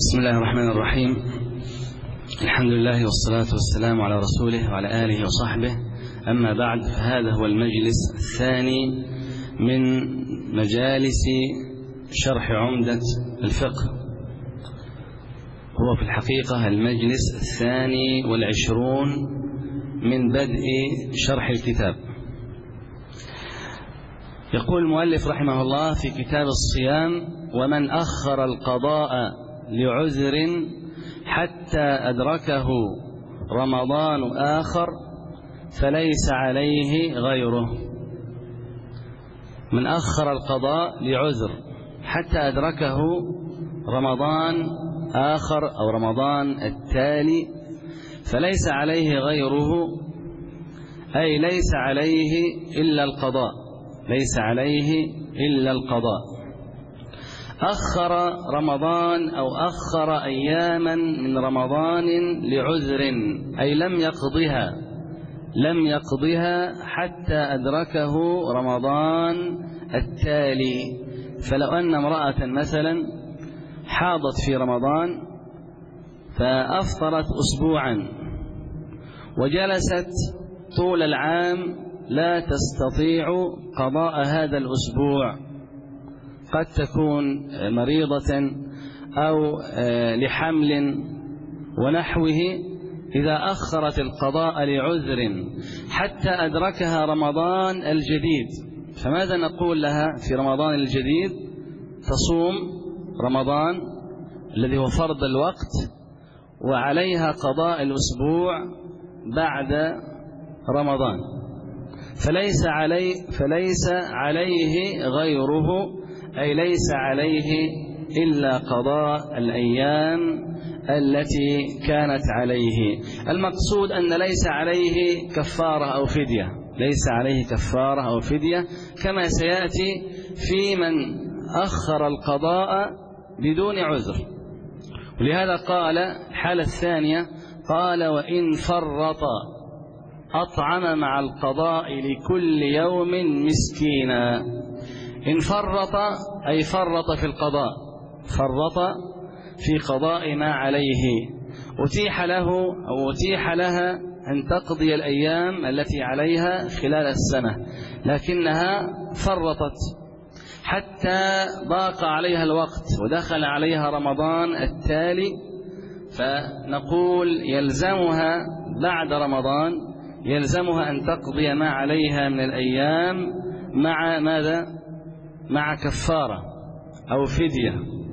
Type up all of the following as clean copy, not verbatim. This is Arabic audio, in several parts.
بسم الله الرحمن الرحيم. الحمد لله والصلاة والسلام على رسوله وعلى آله وصحبه. أما بعد، فهذا هو المجلس الثاني من مجالس شرح عمدة الفقه. هو في الحقيقة المجلس 22 من بدء شرح الكتاب. يقول المؤلف رحمه الله في كتاب الصيام: ومن أخر القضاء لعذر حتى أدركه رمضان آخر فليس عليه غيره. من أخر القضاء لعذر حتى أدركه رمضان آخر أو رمضان التالي فليس عليه غيره، أي ليس عليه إلا القضاء، ليس عليه إلا القضاء. أخر رمضان أو أخر أياما من رمضان لعذر، أي لم يقضها حتى أدركه رمضان التالي. فلو أن امرأة مثلا حاضت في رمضان فأفطرت أسبوعا وجلست طول العام لا تستطيع قضاء هذا الأسبوع، قد تكون مريضة أو لحمل ونحوه، إذا أخرت القضاء لعذر حتى أدركها رمضان الجديد، فماذا نقول لها في رمضان الجديد؟ تصوم رمضان الذي هو فرض الوقت، وعليها قضاء الأسبوع بعد رمضان، فليس عليه غيره، أي ليس عليه إلا قضاء الأيام التي كانت عليه. المقصود أن ليس عليه كفارة أو فدية، ليس عليه كفارة أو فدية، كما سيأتي في من أخر القضاء بدون عذر. ولهذا قال الحالة الثانية، قال: وإن فرط أطعم مع القضاء لكل يوم مسكينا. إن فرط أي فرط في القضاء، فرط في قضاء ما عليه، أتيح له أو أتيح لها أن تقضي الأيام التي عليها خلال السنة، لكنها فرطت حتى ضاق عليها الوقت ودخل عليها رمضان التالي، فنقول يلزمها بعد رمضان، يلزمها أن تقضي ما عليها من الأيام مع ماذا؟ مع كفارة أو فدية،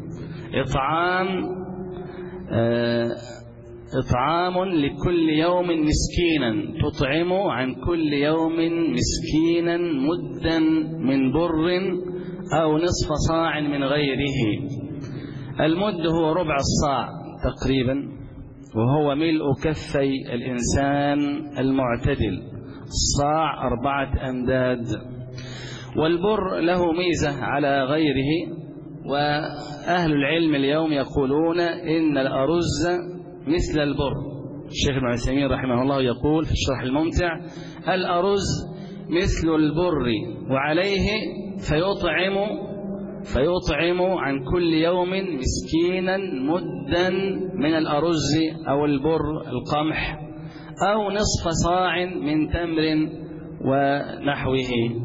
إطعام لكل يوم مسكينا، تطعم عن كل يوم مسكينا مدا من بر أو نصف صاع من غيره. المد هو ربع الصاع تقريبا، وهو ملء كفي الإنسان المعتدل. الصاع 4 أمداد. والبر له ميزة على غيره، وأهل العلم اليوم يقولون إن الأرز مثل البر. الشيخ ابن عثيمين رحمه الله يقول في الشرح الممتع: الأرز مثل البر، وعليه فيطعم عن كل يوم مسكينا مدا من الأرز أو البر القمح أو نصف صاع من تمر ونحوه.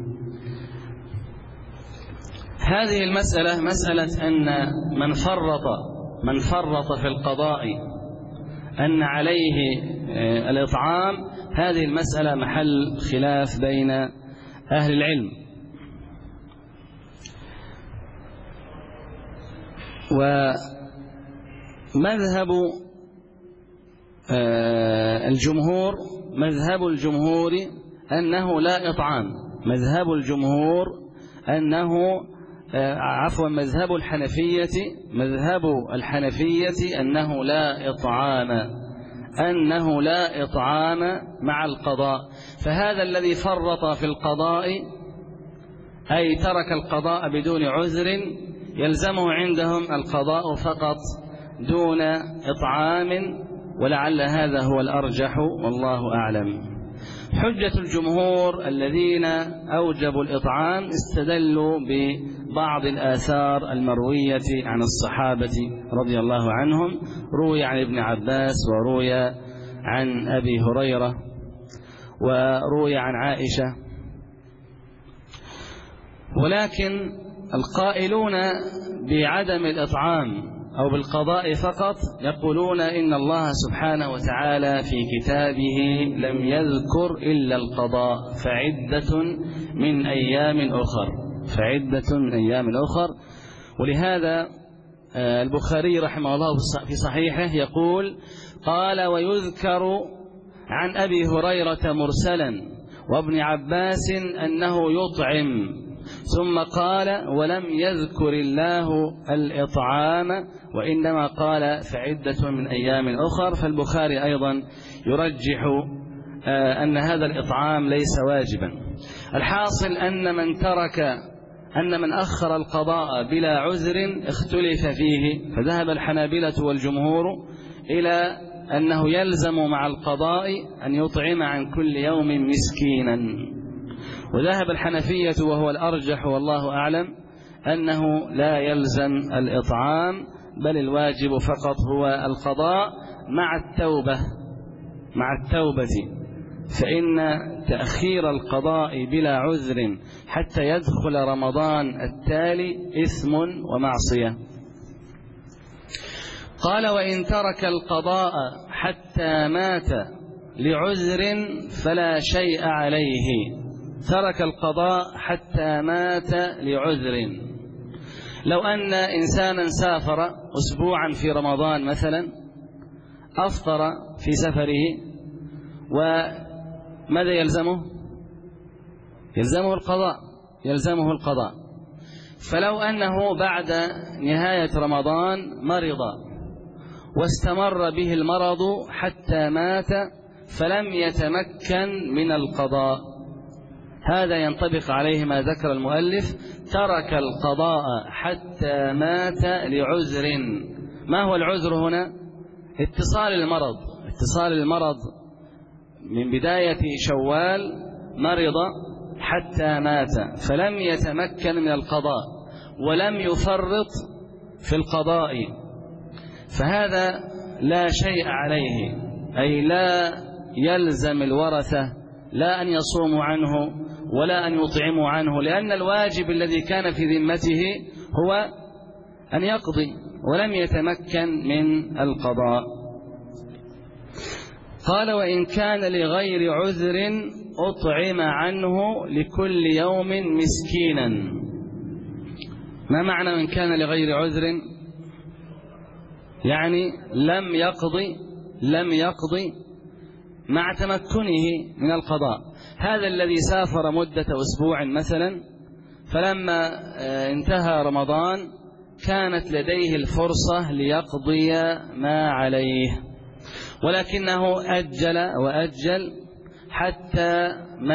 هذه المسألة مسألة أن من فرط في القضاء أن عليه الإطعام، هذه المسألة محل خلاف بين أهل العلم. ومذهب الجمهور أنه لا إطعام. مذهب الحنفية أنه لا إطعام مع القضاء. فهذا الذي فرط في القضاء أي ترك القضاء بدون عذر يلزمه عندهم القضاء فقط دون إطعام، ولعل هذا هو الأرجح والله أعلم. حجة الجمهور الذين أوجبوا الإطعام استدلوا بعض الآثار المروية عن الصحابة رضي الله عنهم. روي عن ابن عباس، وروي عن أبي هريرة، وروي عن عائشة. ولكن القائلون بعدم الإطعام أو بالقضاء فقط يقولون إن الله سبحانه وتعالى في كتابه لم يذكر إلا القضاء، فعدة من أيام أخر. ولهذا البخاري رحمه الله في صحيحه يقول: قال: ويذكر عن أبي هريرة مرسلا وابن عباس أنه يطعم، ثم قال: ولم يذكر الله الإطعام، وإنما قال فعدة من أيام أخر. فالبخاري أيضا يرجح أن هذا الإطعام ليس واجبا. الحاصل أن من أخر القضاء بلا عذر اختلف فيه، فذهب الحنابلة والجمهور إلى أنه يلزم مع القضاء أن يطعم عن كل يوم مسكينا، وذهب الحنفية وهو الأرجح والله أعلم أنه لا يلزم الإطعام، بل الواجب فقط هو القضاء مع التوبة، فإن تأخير القضاء بلا عذر حتى يدخل رمضان التالي إثم ومعصية. قال: وإن ترك القضاء حتى مات لعذر فلا شيء عليه. ترك القضاء حتى مات لعذر. لو أن إنسانا سافر أسبوعا في رمضان مثلا، أفطر في سفره، وماذا يلزمه؟ يلزمه القضاء. فلو أنه بعد نهاية رمضان مرض واستمر به المرض حتى مات فلم يتمكن من القضاء، هذا ينطبق عليه ما ذكر المؤلف: ترك القضاء حتى مات لعذر. ما هو العذر هنا؟ اتصال المرض من بداية شوال، مرض حتى مات فلم يتمكن من القضاء ولم يفرط في القضاء، فهذا لا شيء عليه، أي لا يلزم الورثة لا أن يصوموا عنه ولا أن يطعموا عنه، لأن الواجب الذي كان في ذمته هو أن يقضي ولم يتمكن من القضاء. قال: وإن كان لغير عذر أطعم عنه لكل يوم مسكينا. ما معنى إن كان لغير عذر؟ يعني لم يقضي مع تمكنه من القضاء. هذا الذي سافر مدة أسبوع مثلا، فلما انتهى رمضان كانت لديه الفرصة ليقضي ما عليه، ولكنه أجل حتى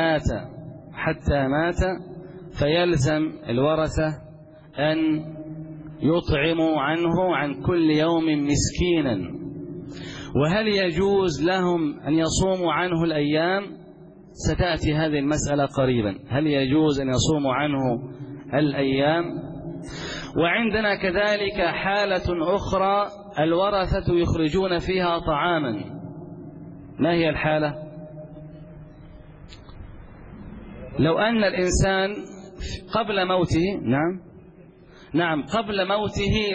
مات، فيلزم الورثة أن يطعموا عنه عن كل يوم مسكينا. وهل يجوز لهم أن يصوموا عنه الأيام؟ ستأتي هذه المسألة قريبا، هل يجوز أن يصوموا عنه الأيام؟ وعندنا كذلك حالة أخرى الورثة يخرجون فيها طعاما. ما هي الحالة؟ لو أن الإنسان قبل موته، نعم قبل موته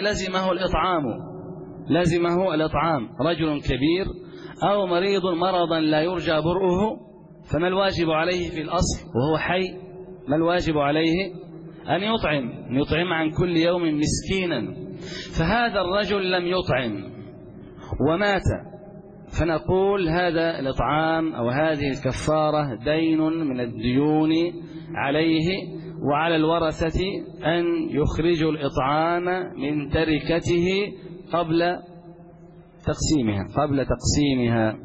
لزمه الإطعام، رجل كبير أو مريض مرضا لا يرجى برؤه، فما الواجب عليه في الأصل وهو حي؟ ما الواجب عليه؟ أن يطعم عن كل يوم مسكينا. فهذا الرجل لم يطعم ومات، فنقول هذا الإطعام أو هذه الكفارة دين من الديون عليه، وعلى الورثة أن يخرجوا الإطعام من تركته قبل تقسيمها.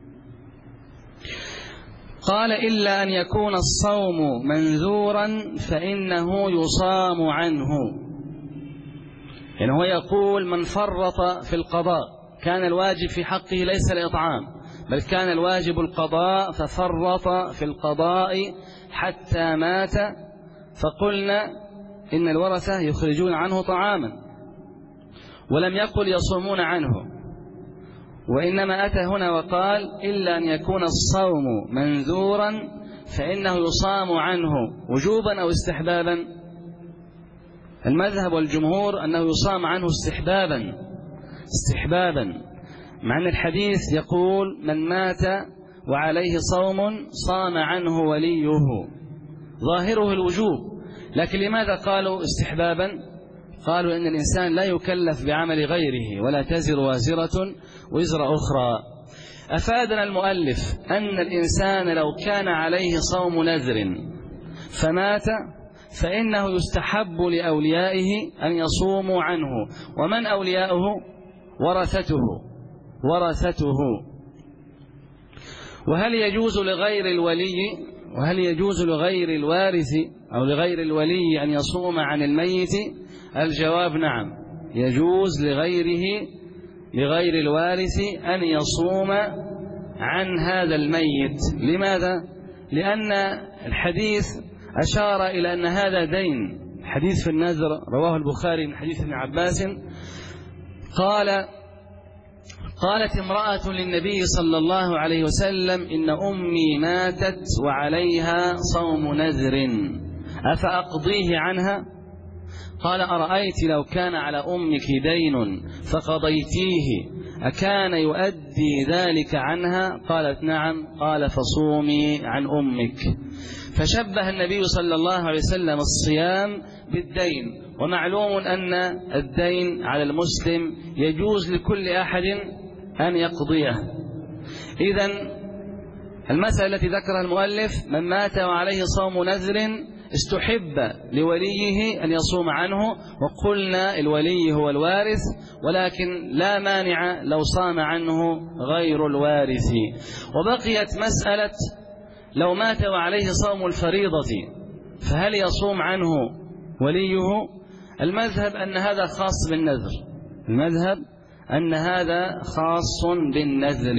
قال: إلا أن يكون الصوم منذورا فإنه يصام عنه. يعني هو يقول: من فرط في القضاء، كان الواجب في حقه ليس الإطعام، بل كان الواجب القضاء، ففرط في القضاء حتى مات، فقلنا إن الورثة يخرجون عنه طعاما، ولم يقل يصومون عنه، وإنما أتى هنا وقال إلا أن يكون الصوم منذورا فإنه يصام عنه وجوبا أو استحبابا. المذهب والجمهور أنه يصام عنه استحبابا، مع أن الحديث يقول من مات وعليه صوم صام عنه وليه، ظاهره الوجوب، لكن لماذا قالوا استحبابا؟ قالوا إن الإنسان لا يكلف بعمل غيره ولا تزر وازرة وزر أخرى. أفادنا المؤلف أن الإنسان لو كان عليه صوم نذر فمات فإنه يستحب لأوليائه أن يصوموا عنه. ومن أولياؤه؟ ورثته. وهل يجوز لغير الوارث أو لغير الولي أن يصوم عن الميت؟ الجواب نعم، يجوز لغير الوارث أن يصوم عن هذا الميت. لماذا؟ لأن الحديث أشار إلى أن هذا دين. حديث في النذر رواه البخاري من حديث ابن عباس قالت امرأة للنبي صلى الله عليه وسلم إن أمي ماتت وعليها صوم نذر أفأقضيه عنها؟ قال أرأيت لو كان على أمك دين فقضيتيه أكان يؤدي ذلك عنها؟ قالت نعم. قال فصومي عن أمك. فشبه النبي صلى الله عليه وسلم الصيام بالدين، ومعلوم أن الدين على المسلم يجوز لكل أحد أن يقضيه. إذن المسألة التي ذكرها المؤلف من مات وعليه صوم نذر استحب لوليه أن يصوم عنه، وقلنا الولي هو الوارث، ولكن لا مانع لو صام عنه غير الوارث. وبقيت مسألة لو مات وعليه صوم الفريضة فهل يصوم عنه وليه؟ المذهب أن هذا خاص بالنذر.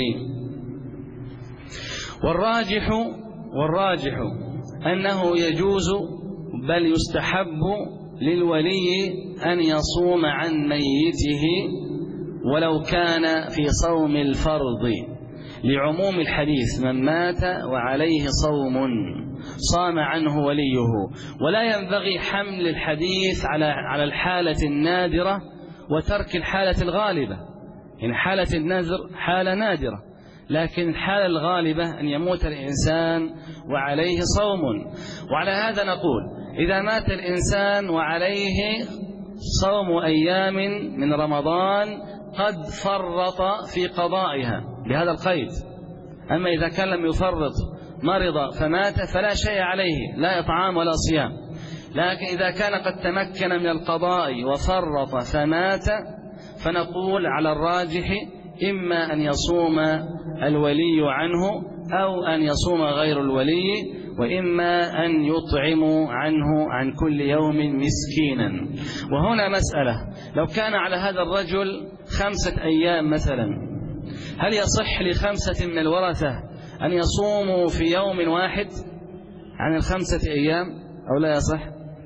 والراجح أنه يجوز بل يستحب للولي أن يصوم عن ميته ولو كان في صوم الفرض، لعموم الحديث من مات وعليه صوم صام عنه وليه. ولا ينبغي حمل الحديث على الحالة النادرة وترك الحالة الغالبة. يعني حالة النذر حالة نادرة، لكن الحالة الغالبة أن يموت الإنسان وعليه صوم. وعلى هذا نقول إذا مات الإنسان وعليه صوم أيام من رمضان قد فرط في قضائها بهذا القيد. أما إذا كان لم يفرط مرض فمات فلا شيء عليه، لا إطعام ولا صيام. لكن إذا كان قد تمكن من القضاء وفرط فمات فنقول على الراجح إما أن يصوم الولي عنه أو أن يصوم غير الولي، وإما أن يطعم عنه عن كل يوم مسكينا. وهنا مسألة، لو كان على هذا الرجل 5 أيام مثلا، هل يصح ل5 من الورثة أن يصوموا في يوم واحد عن 5 أيام أو لا يصح؟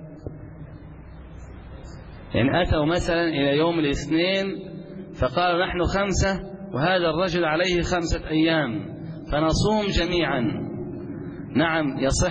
يعني أتوا مثلا إلى يوم الاثنين فقالوا نحن 5 وهذا الرجل عليه 5 أيام فنصوم جميعا. نعم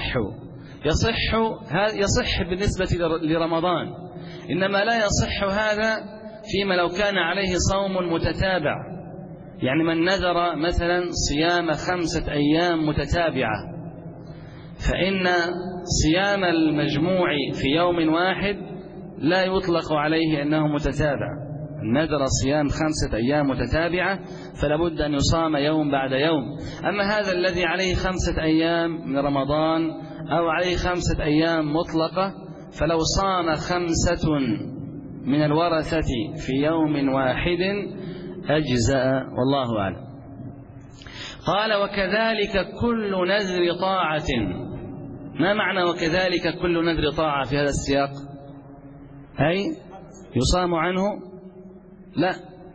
يصح بالنسبة لرمضان، إنما لا يصح هذا فيما لو كان عليه صوم متتابع. يعني من نذر مثلا صيام 5 أيام متتابعة، فإن صيام المجموع في يوم واحد لا يطلق عليه أنه متتابع. نذر صيام 5 أيام متتابعة فلا بد أن يصام يوم بعد يوم. أما هذا الذي عليه 5 أيام من رمضان أو عليه 5 أيام مطلقة، فلو صام 5 من الورثة في يوم واحد أجزأ، والله أعلم. قال وكذلك كل نذر طاعة. ما معنى وكذلك كل نذر طاعة في هذا السياق؟ أي يصام عنه؟ لا،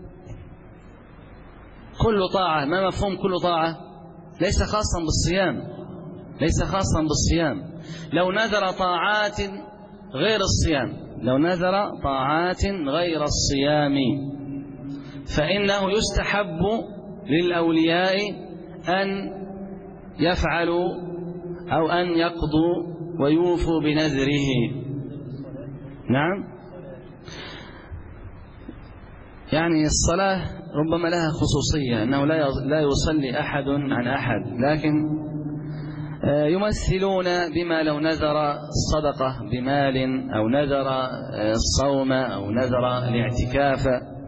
كل طاعة. ما مفهوم كل طاعة؟ ليس خاصا بالصيام. لو نذر طاعات غير الصيام، لو نذر طاعات غير الصيام، فإنه يستحب للأولياء أن يفعلوا أو أن يقضوا ويوفوا بنذره. نعم، يعني الصلاة ربما لها خصوصية، أنه لا يصلي أحد عن أحد، لكن يمثلون بما لو نذر الصدقة بمال، أو نذر الصوم، أو نذر الاعتكاف.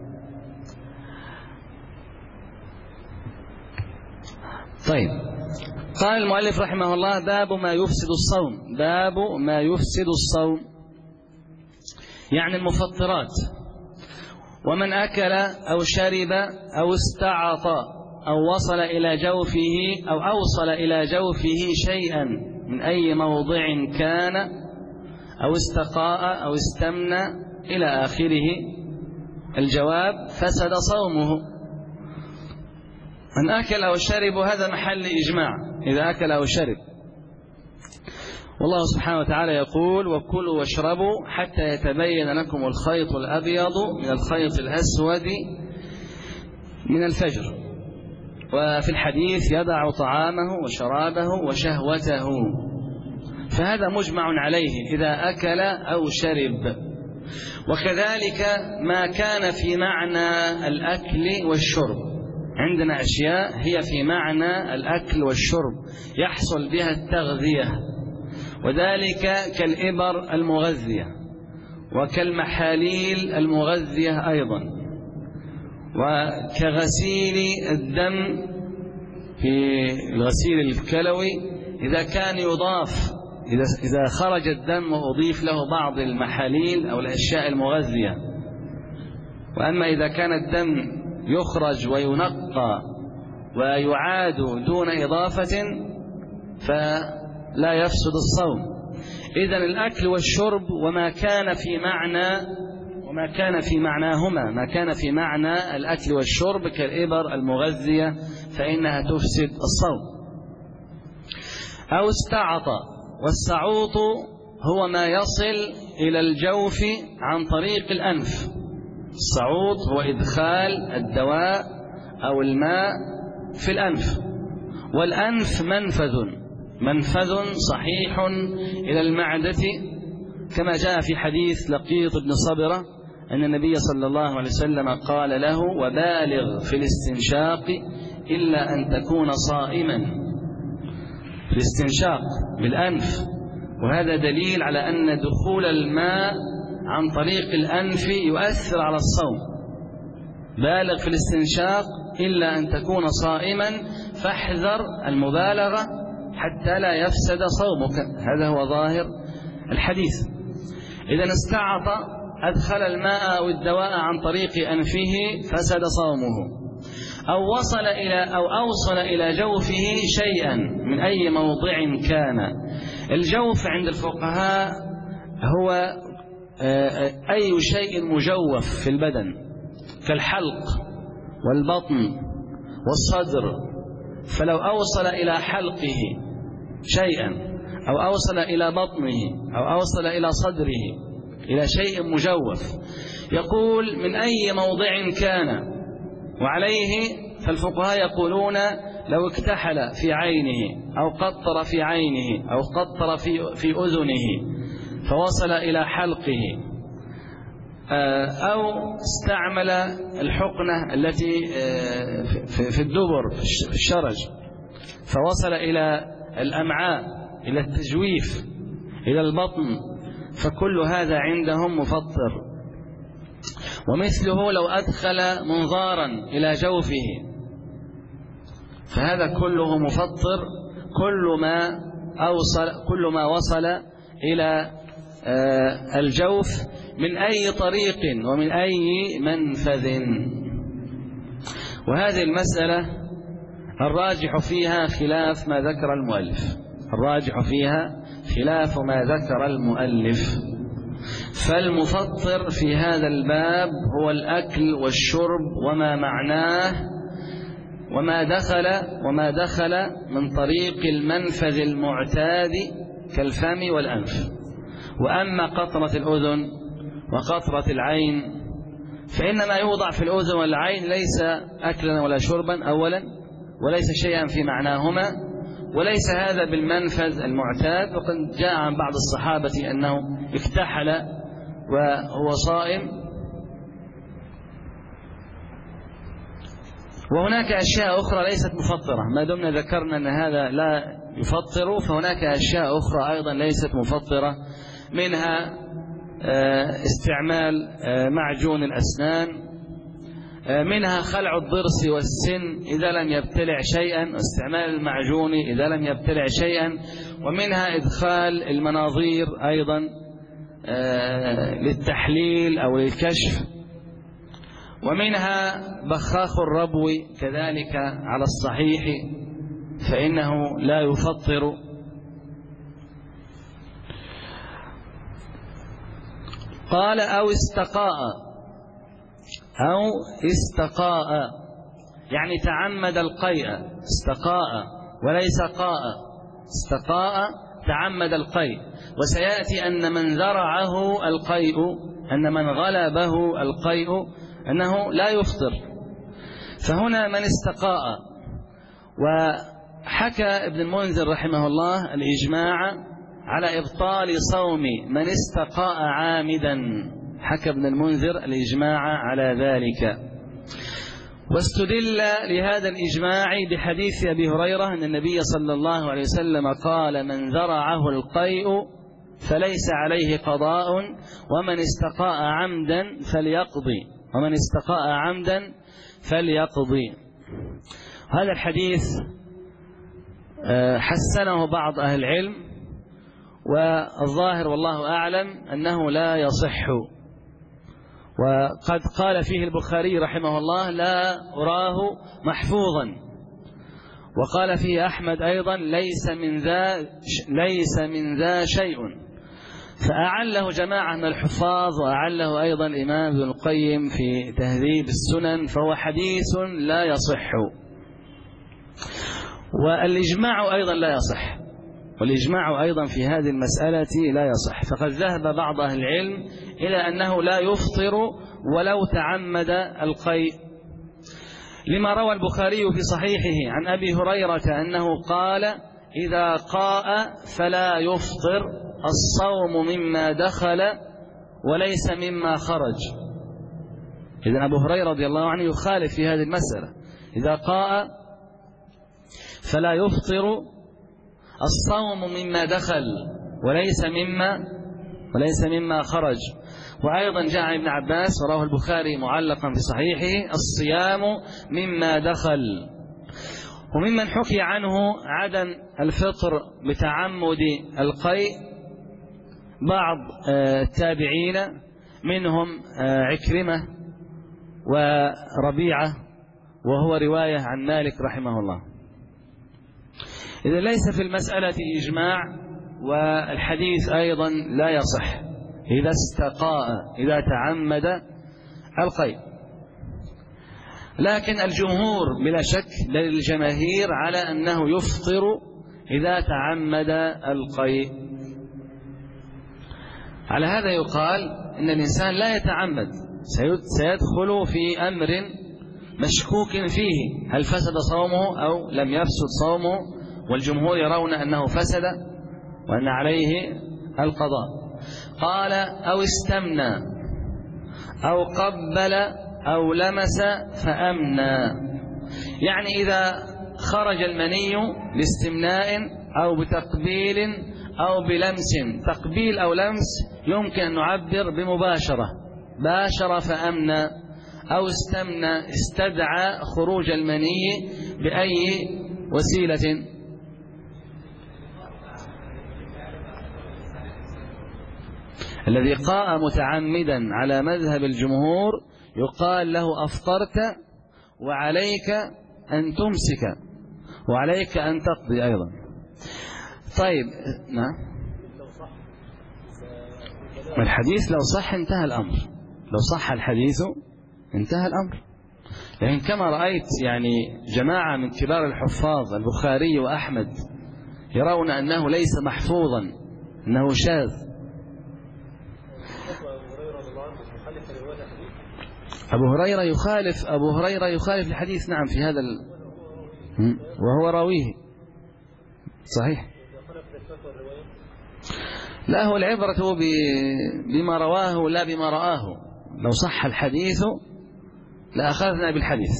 طيب، قال المؤلف رحمه الله: باب ما يفسد الصوم. باب ما يفسد الصوم يعني المفطرات. ومن أكل أو شرب أو استعط أو وصل إلى جوفه أو أوصل إلى جوفه شيئا من أي موضع كان، أو استقاء أو استمنى إلى آخره، الجواب: فسد صومه. من أكل أو شرب، هذا محل إجماع إذا أكل أو شرب. والله سبحانه وتعالى يقول: وكلوا واشربوا حتى يتبين لكم الخيط الأبيض من الخيط الأسود من الفجر. وفي الحديث: يدع طعامه وشرابه وشهوته. فهذا مجمع عليه إذا أكل أو شرب. وكذلك ما كان في معنى الأكل والشرب، عندنا أشياء هي في معنى الأكل والشرب يحصل بها التغذية، وذلك كالإبر المغذية وكالمحاليل المغذية أيضا، وكغسيل الدم في الغسيل الكلوي إذا كان يضاف، إذا خرج الدم وأضيف له بعض المحاليل أو الأشياء المغذية. وأما إذا كان الدم يخرج وينقى ويعاد دون إضافة فلا يفسد الصوم. إذن الأكل والشرب وما كان في معناهما، ما كان في معنى الأكل والشرب كالإبر المغذية فإنها تفسد الصوم. أو استعط، والسعوط هو ما يصل إلى الجوف عن طريق الأنف. السعوط هو إدخال الدواء أو الماء في الأنف، والأنف منفذ صحيح إلى المعدة، كما جاء في حديث لقيط بن صبرة أن النبي صلى الله عليه وسلم قال له: وبالغ في الاستنشاق إلا أن تكون صائما. في الاستنشاق بالأنف، وهذا دليل على أن دخول الماء عن طريق الأنف يؤثر على الصوم. بالغ في الاستنشاق إلا أن تكون صائما، فاحذر المبالغة حتى لا يفسد صومك. هذا هو ظاهر الحديث. إذا استعط أدخل الماء أو الدواء عن طريق أنفه فسد صومه. أو أوصل إلى جوفه شيئا من أي موضع كان. الجوف عند الفقهاء هو أي شيء مجوف في البدن، كالحلق والبطن والصدر. فلو أوصل إلى حلقه شيئا، أو أوصل إلى بطنه، أو أوصل إلى صدره، إلى شيء مجوف، يقول من أي موضع كان. وعليه فالفقهاء يقولون: لو اكتحل في عينه، أو قطر في عينه، أو قطر في أذنه فوصل إلى حلقه، أو استعمل الحقنة التي في الدبر في الشرج فوصل إلى الأمعاء، إلى التجويف، إلى البطن، فكل هذا عندهم مفطر. ومثله لو أدخل منظارا إلى جوفه، فهذا كله مفطر، كل ما وصل إلى الجوف من أي طريق ومن أي منفذ. وهذه المسألة الراجح فيها خلاف ما ذكر المؤلف، فالمفطر في هذا الباب هو الأكل والشرب وما معناه، وما دخل من طريق المنفذ المعتاد كالفم والأنف. وأما قطرة الأذن وقطرة العين فإنما يوضع في الأذن والعين ليس أكلا ولا شربا أولا، وليس شيئا في معناهما، وليس هذا بالمنفذ المعتاد. وقد جاء عن بعض الصحابة أنه اكتحل وهو صائم. وهناك أشياء أخرى ليست مفطرة، ما دمنا ذكرنا أن هذا لا يفطر، فهناك أشياء أخرى أيضا ليست مفطرة، منها استعمال معجون الأسنان، منها خلع الضرس والسن إذا لم يبتلع شيئا، واستعمال المعجون إذا لم يبتلع شيئا، ومنها إدخال المناظير أيضا للتحليل أو للكشف، ومنها بخاخ الربو كذلك على الصحيح فإنه لا يفطر. قال أو استقاء يعني تعمد القيء، استقاء وليس قاء، استقاء تعمد القيء. وسيأتي أن من ذرعه القيء، أن من غلبه القيء أنه لا يفطر. فهنا من استقاء. وحكى ابن المنذر رحمه الله الإجماع على إبطال صوم من استقاء عامدا، حكى ابن المنذر الإجماع على ذلك. واستدل لهذا الإجماع بحديث أبي هريرة أن النبي صلى الله عليه وسلم قال: من ذرعه القيء فليس عليه قضاء، ومن استقاء عمدا فليقضي، ومن استقاء عمدا فليقضي. هذا الحديث حسنه بعض أهل العلم، والظاهر والله أعلم أنه لا يصح. وقد قال فيه البخاري رحمه الله: لا أراه محفوظا. وقال فيه أحمد أيضا: ليس من ذا شيء. فأعله جماعة من الحفاظ، وأعله أيضا الإمام ابن القيم في تهذيب السنن، فهو حديث لا يصح. والإجماع أيضا لا يصح، والإجماع أيضا في هذه المسألة لا يصح. فقد ذهب بعض أهل العلم إلى أنه لا يفطر ولو تعمد القيء، لما روى البخاري في صحيحه عن أبي هريرة أنه قال: إذا قاء فلا يفطر، الصوم مما دخل وليس مما خرج. إذن أبو هريرة رضي الله عنه يخالف في هذه المسألة: إذا قاء فلا يفطر، الصوم مما دخل وليس مما خرج. وأيضا جاء عن ابن عباس ورواه البخاري معلقا في صحيحه: الصيام مما دخل. وممن حكي عنه عدم الفطر بتعمد القيء بعض التابعين، منهم عكرمة وربيعة، وهو رواية عن مالك رحمه الله. إذا ليس في المسألة إجماع، والحديث أيضا لا يصح إذا استقاء، إذا تعمد القيء. لكن الجمهور بلا شك للجماهير على أنه يفطر إذا تعمد القيء. على هذا يقال إن الإنسان لا يتعمد، سيدخل في أمر مشكوك فيه، هل فسد صومه أو لم يفسد صومه، والجمهور يرون أنه فسد وأن عليه القضاء. قال: أو استمنى أو قبل أو لمس فأمنى، يعني إذا خرج المني باستمناء أو بتقبيل أو بلمس، تقبيل أو لمس يمكن أن نعبر بمباشرة، باشر فأمنى، أو استمنى استدعى خروج المني بأي وسيلة. الذي قاء متعمدا على مذهب الجمهور يقال له: أفطرت وعليك أن تمسك وعليك أن تقضي أيضا. طيب، نعم، الحديث لو صح انتهى الأمر، لو صح الحديث انتهى الأمر. لكن كما رأيت يعني جماعة من كبار الحفاظ البخاري وأحمد يرون أنه ليس محفوظا، أنه شاذ، أبو هريرة يخالف الحديث، نعم، في هذا وهو راويه صحيح. لا، هو العبرة بما رواه لا بما رآه. لو صح الحديث لأخذنا بالحديث.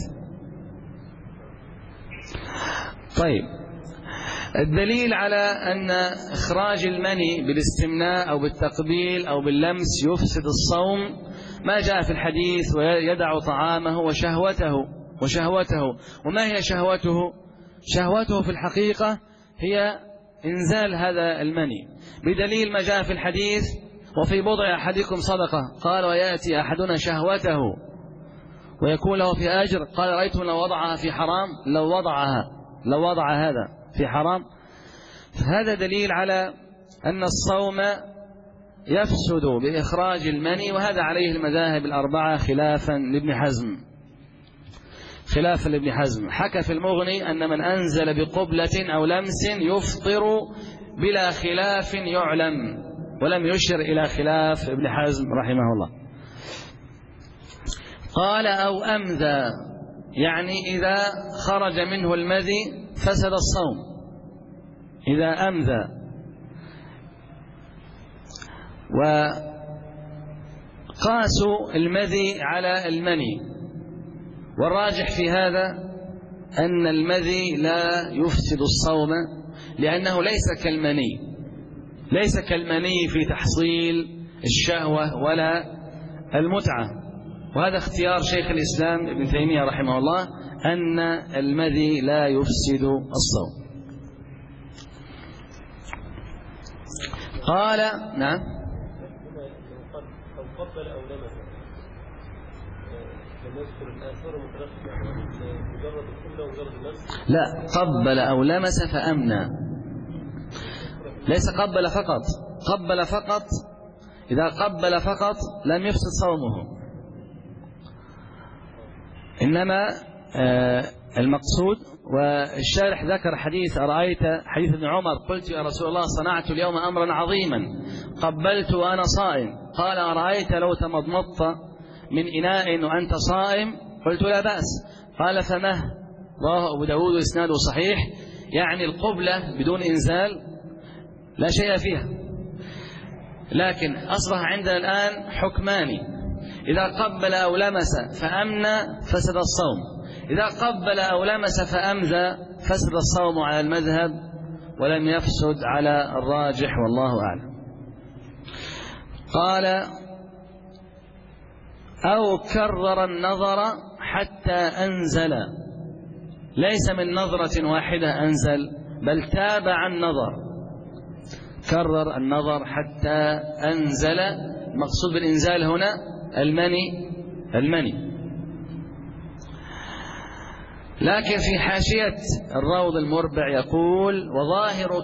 طيب، الدليل على أن إخراج المني بالاستمناء أو بالتقبيل أو باللمس يفسد الصوم ما جاء في الحديث: ويدع طعامه وشهوته. وما هي شهوته؟ شهوته في الحقيقة هي إنزال هذا المني، بدليل ما جاء في الحديث: وفي بضع أحدكم صدقة. قال: ويأتي أحدنا شهوته ويكون له في أجر. قال: رأيته لو وضعها في حرام، لو وضع هذا في حرام. فهذا دليل على أن الصوم يفسد بإخراج المني، وهذا عليه المذاهب الأربعة خلافا لابن حزم. حكى في المغني أن من أنزل بقبلة أو لمس يفطر بلا خلاف يعلم، ولم يشر إلى خلاف ابن حزم رحمه الله. قال: أو أمذى، يعني إذا خرج منه المذي فسد الصوم. إذا أمذى. وقاسوا المذي على المني، والراجح في هذا أن المذي لا يفسد الصوم، لأنه ليس كالمني في تحصيل الشهوة ولا المتعة. وهذا اختيار شيخ الإسلام ابن تيمية رحمه الله، أن المذي لا يفسد الصوم. قال: نعم. لا، قبل أو لمس فأمنى، ليس قبل فقط. قبل فقط، إذا قبل فقط لم يفسد صومه، إنما المقصود. والشارح ذكر حديث حديث ابن عمر: قلت يا رسول الله صنعت اليوم أمرا عظيما قبلت وأنا صائم. قال: أرأيت لو تمضمضت من إناء وأنت صائم؟ قلت: لا بأس. قال: فمه. رواه أبو داود وإسناده صحيح. يعني القبلة بدون إنزال لا شيء فيها، لكن أصبح عندنا الآن حكمان: إذا قبل أو لمس فأمنى فسد الصوم، إذا قبل أو لمس فأمذى فسد الصوم على المذهب، ولم يفسد على الراجح، والله أعلم. قال: أو كرر النظر حتى أنزل، ليس من نظرة واحدة أنزل، بل تابع النظر، كرر النظر حتى أنزل. المقصود بالإنزال هنا المني. لكن في حاشية الروض المربع يقول: وظاهر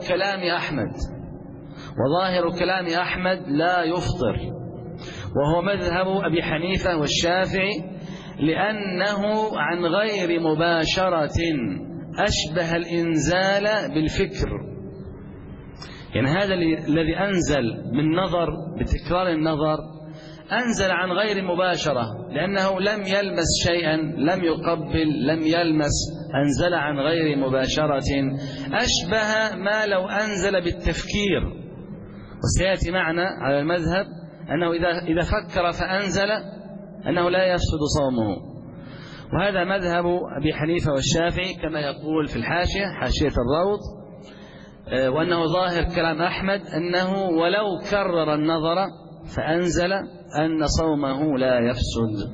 كلام أحمد لا يفطر، وهو مذهب أبي حنيفة والشافعي، لأنه عن غير مباشرة أشبه الإنزال بالفكر. يعني هذا الذي أنزل بالنظر، بتكرار النظر، أنزل عن غير مباشرة، لأنه لم يلمس شيئا، لم يقبل، لم يلمس، أنزل عن غير مباشرة، أشبه ما لو أنزل بالتفكير. وسيأتي معنا على المذهب أنه إذا فكر فأنزل أنه لا يفسد صومه. وهذا مذهب أبي حنيفة والشافعي كما يقول في الحاشية، حاشية الروض. وأنه ظاهر كلام أحمد أنه ولو كرر النظر فأنزل أن صومه لا يفسد.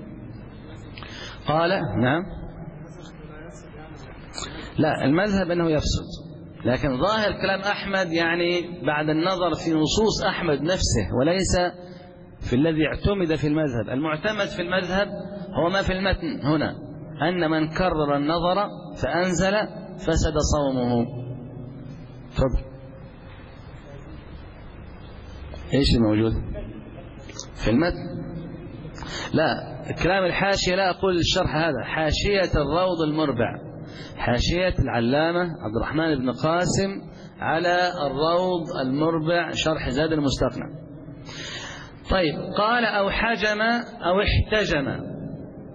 قال: نعم. لا، المذهب أنه يفسد، لكن ظاهر كلام أحمد يعني بعد النظر في نصوص أحمد نفسه، وليس في الذي اعتمد في المذهب. المعتمد في المذهب هو ما في المتن هنا، أن من كرر النظر فأنزل فسد صومه. تفضل. إيش الموجود في المتن؟ لا، كلام الحاشية، لا أقول الشرح هذا، حاشية الروض المربع، حاشية العلامة عبد الرحمن بن قاسم على الروض المربع شرح زاد المستقنع. طيب، قال: أو حجم أو احتجم.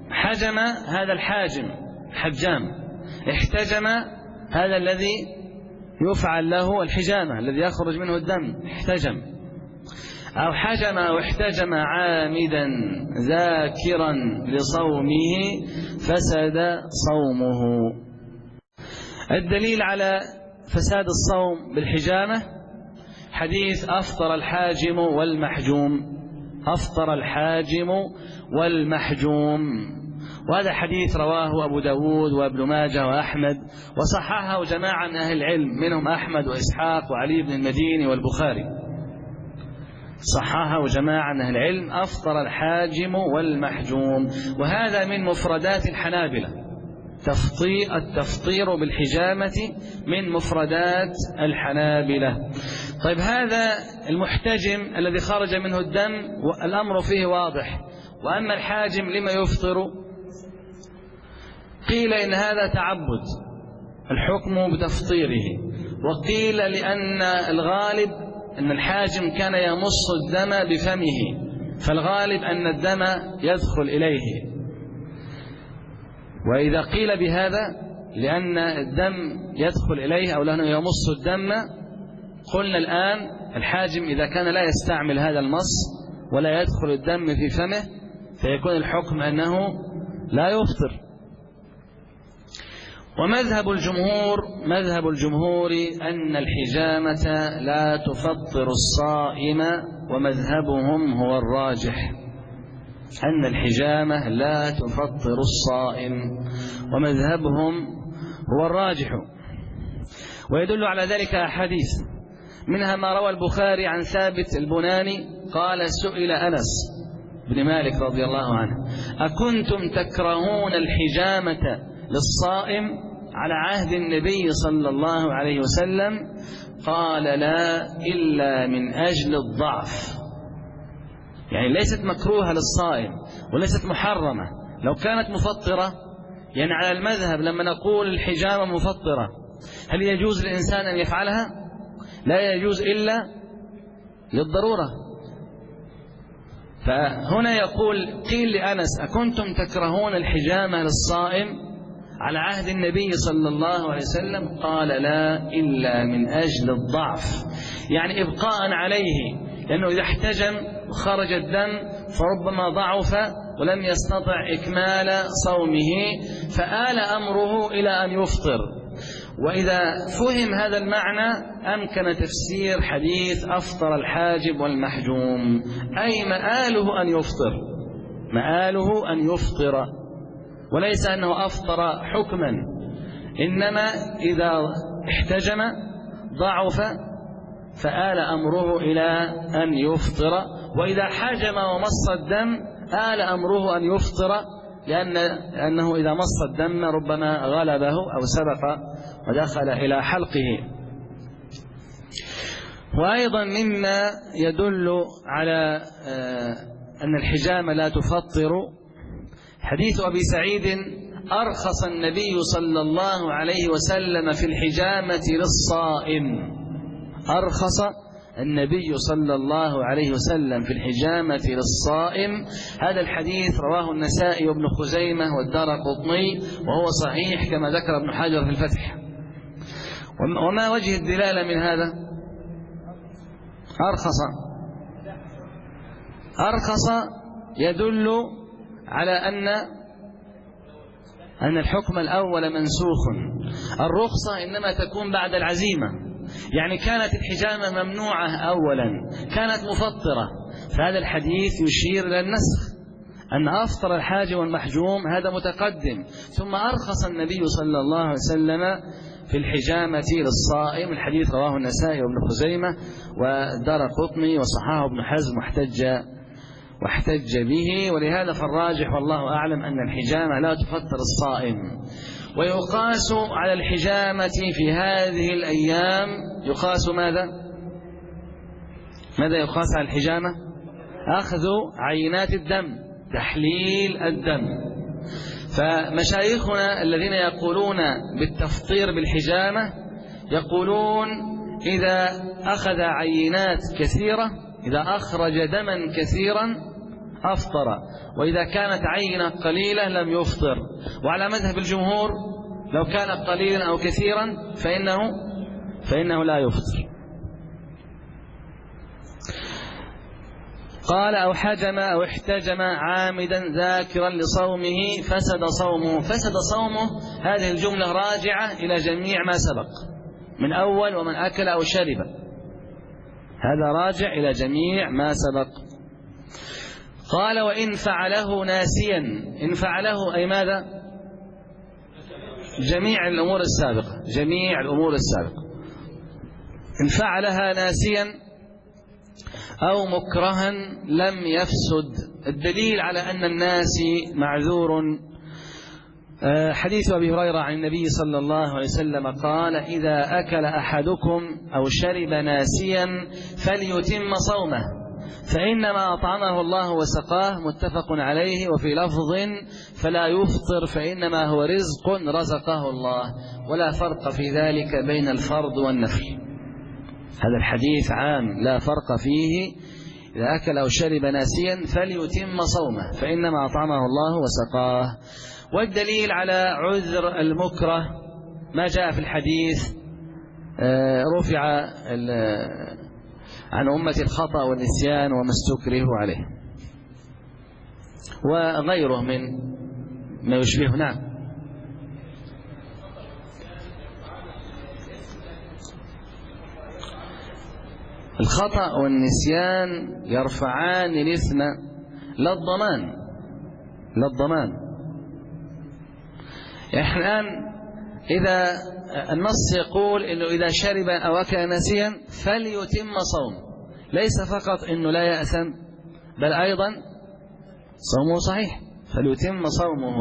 حجم هذا الحاجم حجام، احتجم هذا الذي يفعل له الحجامة الذي يخرج منه الدم احتجم، أو حجم أو احتجم عامدا ذاكرا لصومه فسد صومه. الدليل على فساد الصوم بالحجامة حديث أفطر الحاجم والمحجوم، أفطر الحاجم والمحجوم، وهذا حديث رواه أبو داود وابن ماجه وأحمد، وصححه جماعة من أهل العلم منهم أحمد وإسحاق وعلي بن المديني والبخاري، صححه جماعة من أهل العلم أفطر الحاجم والمحجوم. وهذا من مفردات الحنابلة، التفطير بالحجامة من مفردات الحنابلة. طيب هذا المحتجم الذي خرج منه الدم الأمر فيه واضح، وأما الحاجم لما يفطر؟ قيل إن هذا تعبد الحكم بتفطيره، وقيل لأن الغالب أن الحاجم كان يمص الدم بفمه، فالغالب أن الدم يدخل إليه. وإذا قيل بهذا لأن الدم يدخل إليه أو لأنه يمص الدم، قلنا الآن الحاجم إذا كان لا يستعمل هذا المص ولا يدخل الدم في فمه فيكون الحكم أنه لا يفطر. مذهب الجمهور أن الحجامة لا تفطر الصائم، ومذهبهم هو الراجح، أن الحجامة لا تفطر الصائم، ومذهبهم هو الراجح. ويدل على ذلك أحاديث، منها ما روى البخاري عن ثابت البناني قال سئل أنس بن مالك رضي الله عنه أكنتم تكرهون الحجامة للصائم على عهد النبي صلى الله عليه وسلم؟ قال لا إلا من أجل الضعف، يعني ليست مكروهة للصائم وليست محرمة. لو كانت مفطرة، يعني على المذهب لما نقول الحجامة مفطرة هل يجوز للإنسان أن يفعلها؟ لا يجوز إلا للضرورة. فهنا يقول قيل لأنس أكنتم تكرهون الحجامة للصائم على عهد النبي صلى الله عليه وسلم؟ قال لا إلا من أجل الضعف، يعني إبقاء عليه، لأنه إذا احتجم وخرج الدم فربما ضعف ولم يستطع إكمال صومه فآل أمره إلى أن يفطر. وإذا فهم هذا المعنى أمكن تفسير حديث أفطر الحاجب والمحجوم، أي مآله أن يفطر، مآله أن يفطر، وليس أنه أفطر حكما، إنما إذا احتجم ضعف فآل أمره إلى أن يفطر، وإذا حجم ومص الدم آل أمره أن يفطر، لأنه إذا مص الدم ربما غلبه أو سبق ودخل إلى حلقه. وأيضا مما يدل على أن الحجامة لا تفطر حديث أبي سعيد أرخص النبي صلى الله عليه وسلم في الحجامة للصائم، أرخص النبي صلى الله عليه وسلم في الحجامة للصائم. هذا الحديث رواه النسائي وابن خزيمة والدارقطني وهو صحيح كما ذكر ابن حجر في الفتح. وما وجه الدلالة من هذا؟ أرخص يدل على أن الحكم الأول منسوخ. الرخصة إنما تكون بعد العزيمة، يعني كانت الحجامة ممنوعة أولا، كانت مفطرة، فهذا الحديث يشير إلى النسخ، أن أفطر الحاجم والمحجوم هذا متقدم، ثم أرخص النبي صلى الله عليه وسلم في الحجامة للصائم. الحديث رواه النسائي وابن خزيمة والدارقطني وصححه ابن حزم واحتج به. ولهذا فالراجح والله أعلم أن الحجامة لا تفطر الصائم. ويقاس على الحجامة في هذه الأيام يقاس ماذا يقاس على الحجامة؟ أخذ عينات الدم، تحليل الدم. فمشايخنا الذين يقولون بالتفطير بالحجامة يقولون إذا أخذ عينات كثيرة، إذا أخرج دما كثيرا أفطر، وإذا كانت عينة قليلة لم يفطر. وعلى مذهب الجمهور لو كان قليلا أو كثيرا فإنه لا يفطر. قال أو حجم أو احتجم عامدا ذاكرا لصومه فسد صومه. فسد صومه هذه الجملة راجعة إلى جميع ما سبق من أول ومن أكل أو شرب، هذا راجع إلى جميع ما سبق. قال وإن فعله ناسيا، إن فعله أي ماذا؟ جميع الأمور السابقة، جميع الأمور السابقة. إن فعلها ناسيا أو مكرها لم يفسد. الدليل على أن الناسي معذور حديث أبي هريرة عن النبي صلى الله عليه وسلم قال إذا أكل أحدكم أو شرب ناسيا فليتم صومه فإنما أطعمه الله وسقاه، متفق عليه. وفي لفظ فلا يفطر فإنما هو رزق رزقه الله، ولا فرق في ذلك بين الفرض والنفل. هذا الحديث عام لا فرق فيه. إذا أكل أو شرب ناسيا فليتم صومه فإنما أطعمه الله وسقاه. والدليل على عذر المكره ما جاء في الحديث رفع عن أمة الخطأ والنسيان وما استكرهوا عليه وغيره من ما يشبه. نعم. الخطأ والنسيان يرفعان الإثم لا الضمان. الآن إذا النص يقول إنه إذا شرب أو أكل ناسيا فليتم صومه، ليس فقط إنه لا يأثم بل أيضا صومه صحيح، فليتم صومه.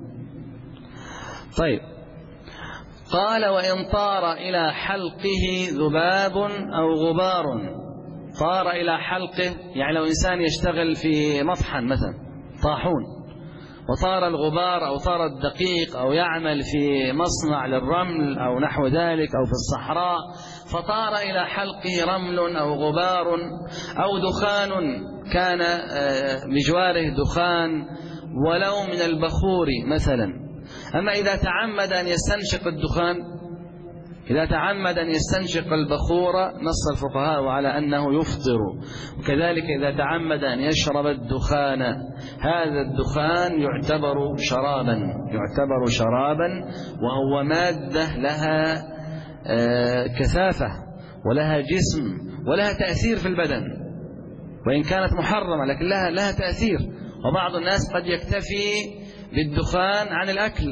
طيب، قال وإن طار إلى حلقه ذباب أو غبار. طار إلى حلقه يعني لو إنسان يشتغل في مطحن مثلا طاحون، وطار الغبار أو طار الدقيق أو يعمل في مصنع للرمل أو نحو ذلك أو في الصحراء، فطار إلى حلقه رمل أو غبار أو دخان، كان بجواره دخان ولو من البخور مثلا. أما إذا تعمد أن يستنشق الدخان، إذا تعمد أن يستنشق البخور نص الفقهاء على أنه يفطر. وكذلك إذا تعمد أن يشرب الدخان، هذا الدخان يعتبر شرابا وهو مادة لها كثافة ولها جسم ولها تأثير في البدن، وإن كانت محرمة لكن لها تأثير. وبعض الناس قد يكتفي بالدخان عن الأكل.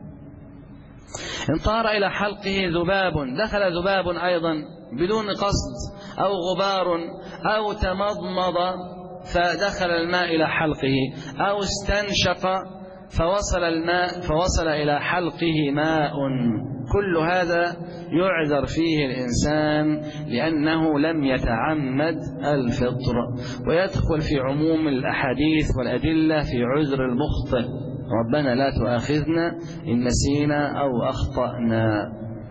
إن طار إلى حلقه ذباب، دخل ذباب أيضا بدون قصد أو غبار أو تمضمض فدخل الماء إلى حلقه أو استنشق فوصل إلى حلقه ماء، كل هذا يعذر فيه الإنسان لأنه لم يتعمد الفطر، ويدخل في عموم الأحاديث والأدلة في عذر المخطئ. ربنا لا تؤاخذنا إن نسينا أو أخطأنا.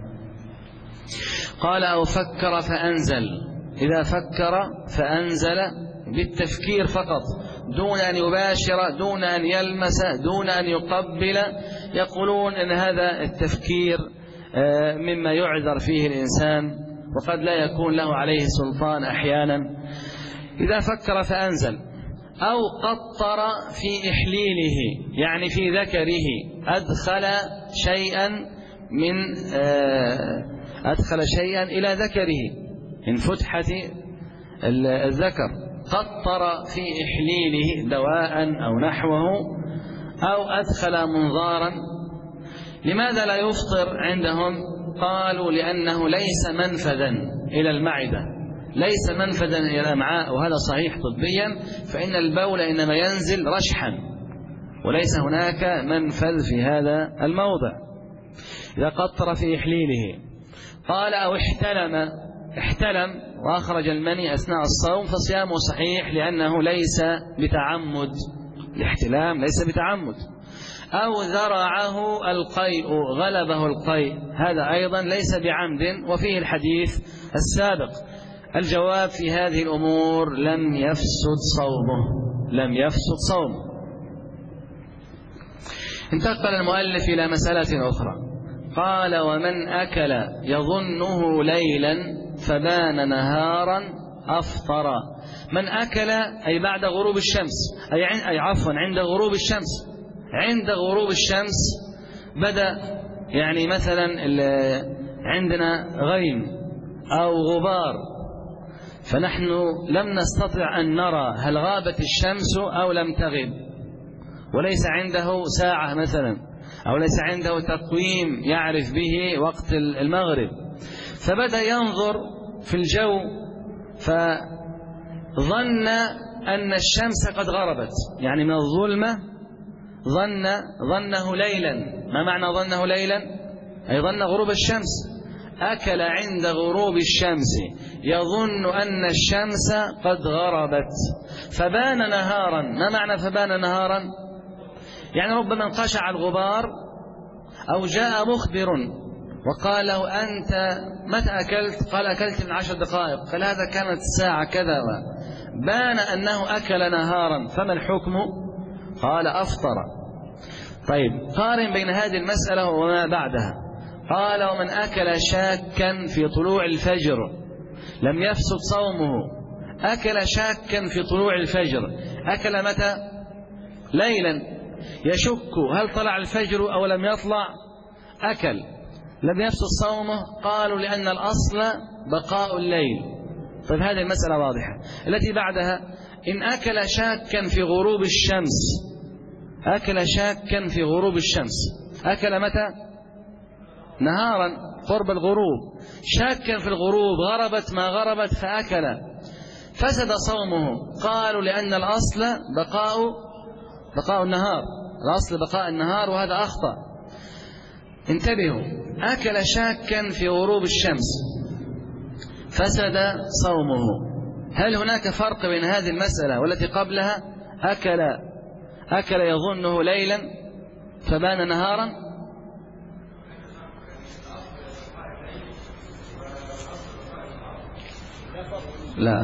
قال أو فكر فأنزل. إذا فكر فأنزل بالتفكير فقط دون أن يباشر، دون أن يلمس، دون أن يقبل، يقولون إن هذا التفكير مما يعذر فيه الإنسان وقد لا يكون له عليه سلطان أحيانا. إذا فكر فأنزل أو قطر في إحليله يعني في ذكره، أدخل شيئا إلى ذكره من فتحة الذكر، قطر في إحليله دواء أو نحوه، أو أدخل منظارا. لماذا لا يفطر عندهم؟ قالوا لأنه ليس منفذا إلى المعدة، ليس منفذا إلى الأمعاء، وهذا صحيح طبيا، فإن البول إنما ينزل رشحا وليس هناك منفذ في هذا الموضع. إذا قطر في إحليله. قال أو احتلم وأخرج المني أثناء الصوم فصيامه صحيح لأنه ليس بتعمد، الاحتلام ليس بتعمد. أو ذرعه القيء، غلبه القيء، هذا أيضا ليس بعمد، وفيه الحديث السابق. الجواب في هذه الأمور لم يفسد صومه، لم يفسد صومه. انتقل المؤلف إلى مسألة أخرى، قال: ومن أكل يظنه ليلا فبان نهارا أفطر. من أكل أي بعد غروب الشمس، أي عفوا عند غروب الشمس. عند غروب الشمس بدأ يعني مثلا عندنا غيم أو غبار، فنحن لم نستطع أن نرى هل غابت الشمس أو لم تغب، وليس عنده ساعة مثلا، أو ليس عنده تقويم يعرف به وقت المغرب، فبدأ ينظر في الجو فظن أن الشمس قد غربت، يعني من الظلمة ظنه ليلا. ما معنى ظنه ليلا؟ أي ظن غروب الشمس. أكل عند غروب الشمس يظن أن الشمس قد غربت فبان نهارا. ما معنى فبان نهارا؟ يعني ربما انقشع الغبار أو جاء مخبر وقال له: أنت متى أكلت؟ قال: أكلت من 10 دقائق. قال: هذا كانت الساعة كذا. بان أنه أكل نهارا، فما الحكم؟ قال: أفطر. طيب، قارن بين هذه المسألة وما بعدها. قال: ومن أكل شاكا في طلوع الفجر لم يفسد صومه. أكل شاكا في طلوع الفجر، أكل متى؟ ليلا، يشك هل طلع الفجر أو لم يطلع، أكل، لم يفسد صومه. قالوا: لأن الأصل بقاء الليل. طيب، هذه المسألة واضحة. التي بعدها: إن أكل شاكا في غروب الشمس. أكل شاكا في غروب الشمس، أكل متى؟ نهارا قرب الغروب، شاكا في الغروب، غربت ما غربت فأكل، فسد صومه. قالوا: لأن الأصل بقاء النهار، الأصل بقاء النهار، وهذا أخطأ. انتبهوا، أكل شاكا في غروب الشمس فسد صومه. هل هناك فرق بين هذه المسألة والتي قبلها؟ أكل يظنه ليلا فبان نهارا. لا،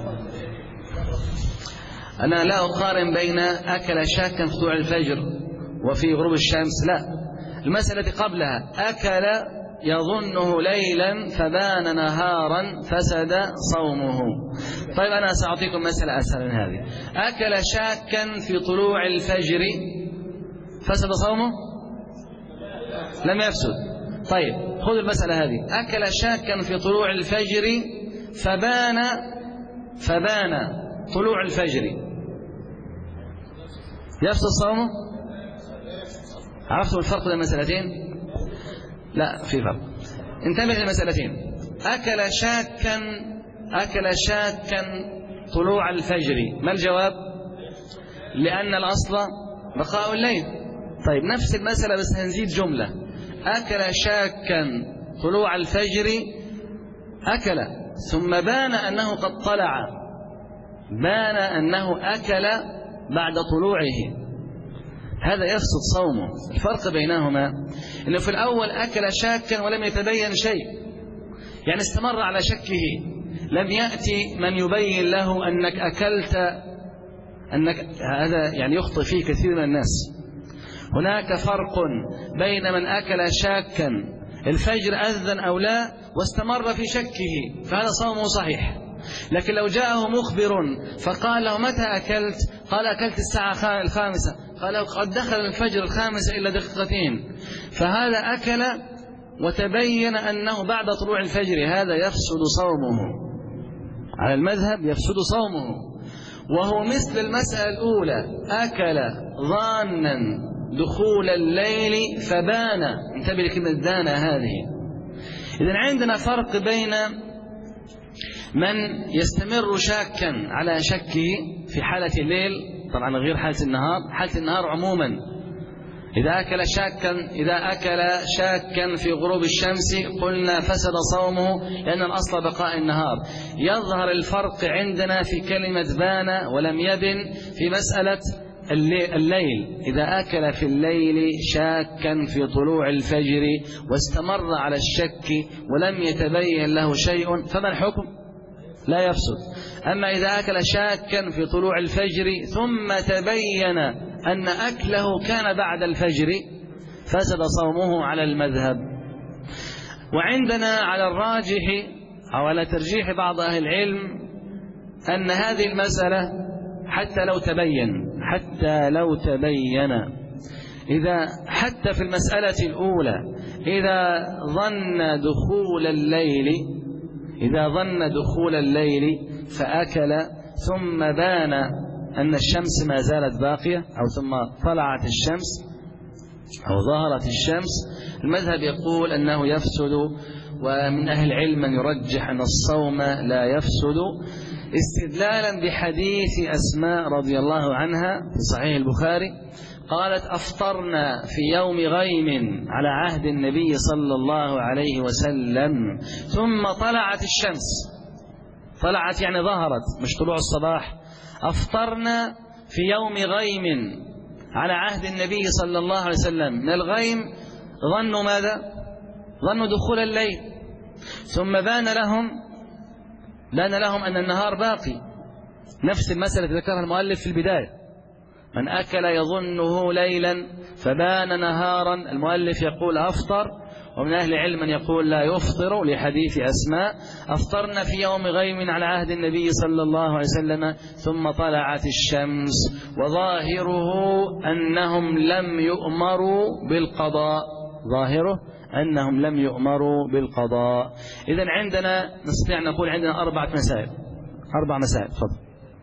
أنا لا أقارن بين أكل شاكا في طلوع الفجر وفي غروب الشمس، لا، المسألة قبلها أكل يظنه ليلا فبان نهارا فسد صومه. طيب، أنا سأعطيكم مسألة أسهل من هذه. أكل شاكا في طلوع الفجر فسد صومه؟ لم يفسد. طيب، خذوا المسألة هذه. أكل شاكا في طلوع الفجر فبان طلوع الفجر، يفسد صومه؟ عرفتم الفرق بين المسألتين؟ لا، في فرق. انتبه للمسألتين. أكل شاكا طلوع الفجر، ما الجواب؟ لأن الأصل بقاء الليل. طيب، نفس المسألة بس هنزيد جملة. أكل شاكا طلوع الفجر، أكل ثم بان أنه قد طلع، بان أنه أكل بعد طلوعه، هذا يفسد صومه. الفرق بينهما أنه في الأول أكل شاكا ولم يتبين شيء، يعني استمر على شكه، لم يأتي من يبين له أنك أكلت، هذا يعني يخطئ فيه كثير من الناس. هناك فرق بين من أكل شاكا الفجر أذن أو لا واستمر في شكه، فهذا صومه صحيح. لكن لو جاءه مخبر فقال له: متى أكلت؟ قال: أكلت الساعة 5. قال: قد دخل الفجر 5 إلا دقيقتين، فهذا أكل وتبين أنه بعد طلوع الفجر، هذا يفسد صومه. على المذهب يفسد صومه، وهو مثل المسألة الأولى، أكل ظانا دخول الليل فبان. انتبه لكلمة دان هذه. إذن عندنا فرق بين من يستمر شاكا على شكه في حالة الليل، طبعا غير حالة النهار. حالة النهار عموما إذا أكل شاكا في غروب الشمس قلنا فسد صومه، لأن الأصل بقاء النهار. يظهر الفرق عندنا في كلمة بان ولم يبن في مسألة الليل. إذا أكل في الليل شاكا في طلوع الفجر واستمر على الشك ولم يتبين له شيء، فما الحكم؟ لا يفسد. أما إذا أكل شاكا في طلوع الفجر ثم تبين أن أكله كان بعد الفجر فسد صومه على المذهب. وعندنا على الراجح أو على ترجيح بعض أهل العلم أن هذه المسألة حتى لو تبين إذا حتى في المسألة الأولى إذا ظن دخول الليل فأكل ثم بان أن الشمس ما زالت باقية أو ثم طلعت الشمس أو ظهرت الشمس، المذهب يقول أنه يفسد. ومن أهل العلم من يرجح أن الصوم لا يفسد استدلالا بحديث أسماء رضي الله عنها في صحيح البخاري قالت أفطرنا في يوم غيم على عهد النبي صلى الله عليه وسلم ثم طلعت الشمس، طلعت يعني ظهرت مش طلوع الصباح. أفطرنا في يوم غيم على عهد النبي صلى الله عليه وسلم. من الغيم ظنوا ماذا؟ ظنوا دخول الليل، ثم بان لهم أن النهار باقي. نفس المسألة ذكرها المؤلف في البداية، من أكل يظنه ليلا فبان نهارا، المؤلف يقول أفطر. ومن أهل العلم من يقول لا يفطر لحديث أسماء أفطرنا في يوم غيم على عهد النبي صلى الله عليه وسلم ثم طلعت الشمس، وظاهره أنهم لم يؤمروا بالقضاء. إذن عندنا نستطيع نقول عندنا أربع مسائل. تفضل.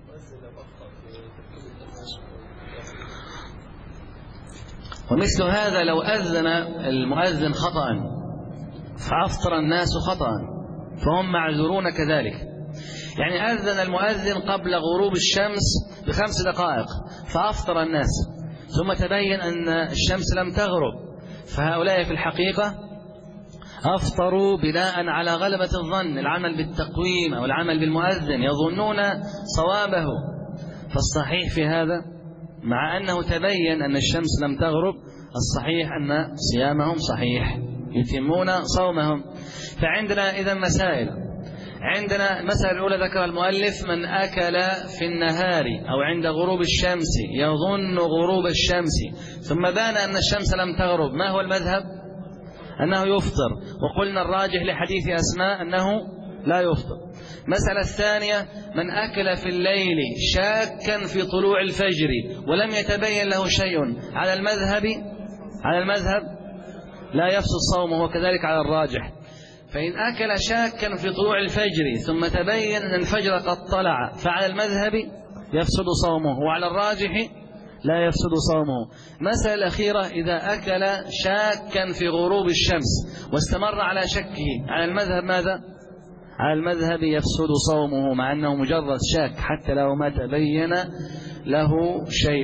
ومثل هذا لو أذن المؤذن خطأ فأفطر الناس خطأ فهم معذورون كذلك. يعني أذن المؤذن قبل غروب الشمس ب5 دقائق فأفطر الناس، ثم تبين أن الشمس لم تغرب، فهؤلاء في الحقيقة أفطروا بناء على غلبة الظن، العمل بالتقويم أو العمل بالمؤذن، يظنون صوابه. فالصحيح في هذا مع أنه تبين أن الشمس لم تغرب الصحيح أن صيامهم صحيح، يتمون صومهم. فعندنا إذن مسائل. عندنا المسألة الأولى ذكر المؤلف من أكل في النهار أو عند غروب الشمس يظن غروب الشمس ثم بان أن الشمس لم تغرب، ما هو المذهب؟ أنه يفطر. وقلنا الراجح لحديث أسماء أنه لا يفطر. مسألة الثانية من أكل في الليل شاكا في طلوع الفجر ولم يتبين له شيء، على المذهب لا يفسد صومه، وكذلك على الراجح. فإن أكل شاكا في طلوع الفجر ثم تبين أن الفجر قد طلع فعلى المذهب يفسد صومه، وعلى الراجح لا يفسد صومه. مسألة الأخيرة إذا أكل شاكا في غروب الشمس واستمر على شكه، على المذهب ماذا؟ على المذهب يفسد صومه مع أنه مجرد شاك حتى لو ما تبين له شيء.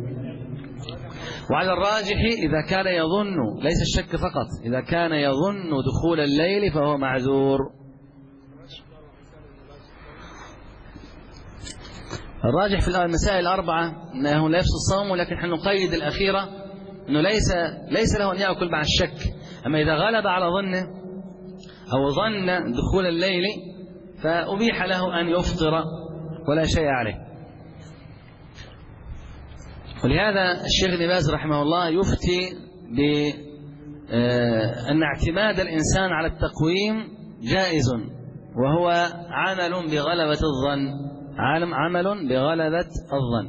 وعلى الراجح إذا كان يظن، ليس الشك فقط، إذا كان يظن دخول الليل فهو معذور. الراجح في المسائل الأربعة أنه لا يفسد صومه، لكن نحن نقيد الأخيرة أنه ليس له أن يأكل مع الشك. أما إذا غلب على ظنه أو ظن دخول الليل فأبيح له أن يفطر ولا شيء عليه. ولهذا الشيخ ابن باز رحمه الله يفتي بأن اعتماد الإنسان على التقويم جائز، وهو عمل بغلبة الظن.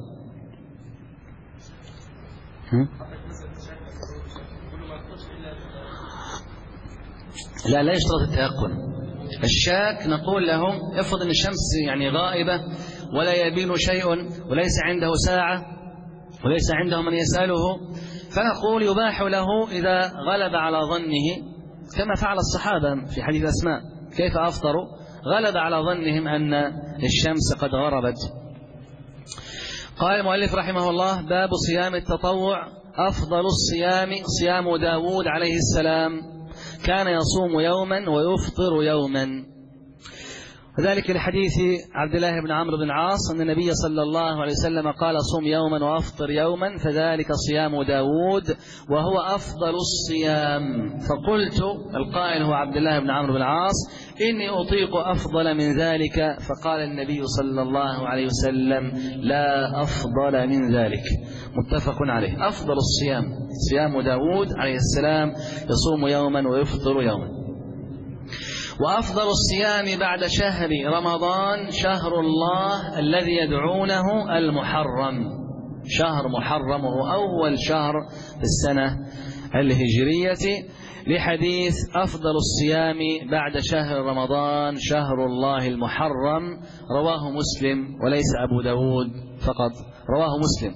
لا يشترط التيقن. الشاك نقول لهم افرض ان الشمس يعني غائبة ولا يبين شيء وليس عنده ساعة وليس عنده من يسأله، فنقول يباح له إذا غلب على ظنه كما فعل الصحابة في حديث أسماء، كيف أفطروا؟ غلب على ظنهم أن الشمس قد غربت. قال المؤلف رحمه الله: باب صيام التطوع. أفضل الصيام صيام داود عليه السلام، كان يصوم يوما ويفطر يوما. وذلك لحديث عبد الله بن عمرو بن العاص أن النبي صلى الله عليه وسلم قال: صم يوما وأفطر يوما، فذلك صيام داود وهو أفضل الصيام. فقلت، القائل هو عبد الله بن عمرو بن العاص: إني أطيق أفضل من ذلك. فقال النبي صلى الله عليه وسلم لا أفضل من ذلك. متفق عليه. أفضل الصيام صيام داود عليه السلام، يصوم يوما ويفطر يوما. وأفضل الصيام بعد شهر رمضان شهر الله الذي يدعونه المحرم. شهر محرم هو أول شهر في السنة الهجرية، لحديث أفضل الصيام بعد شهر رمضان شهر الله المحرم، رواه مسلم وليس أبو داود فقط، رواه مسلم.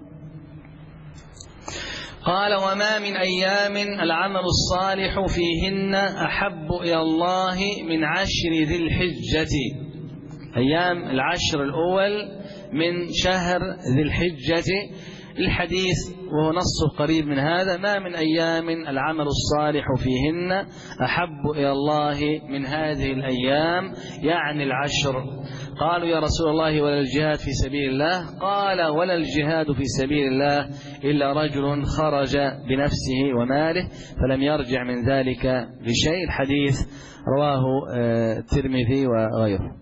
قال وما من أيام العمل الصالح فيهن أحب إلى الله من عشر ذي الحجة. أيام العشر الأول من شهر ذي الحجة. الحديث وهو نص قريب من هذا: ما من أيام العمل الصالح فيهن أحب إلى الله من هذه الأيام، يعني العشر. قالوا يا رسول الله ولا الجهاد في سبيل الله؟ قال ولا الجهاد في سبيل الله إلا رجل خرج بنفسه وماله فلم يرجع من ذلك بشيء. الحديث رواه الترمذي وغيره.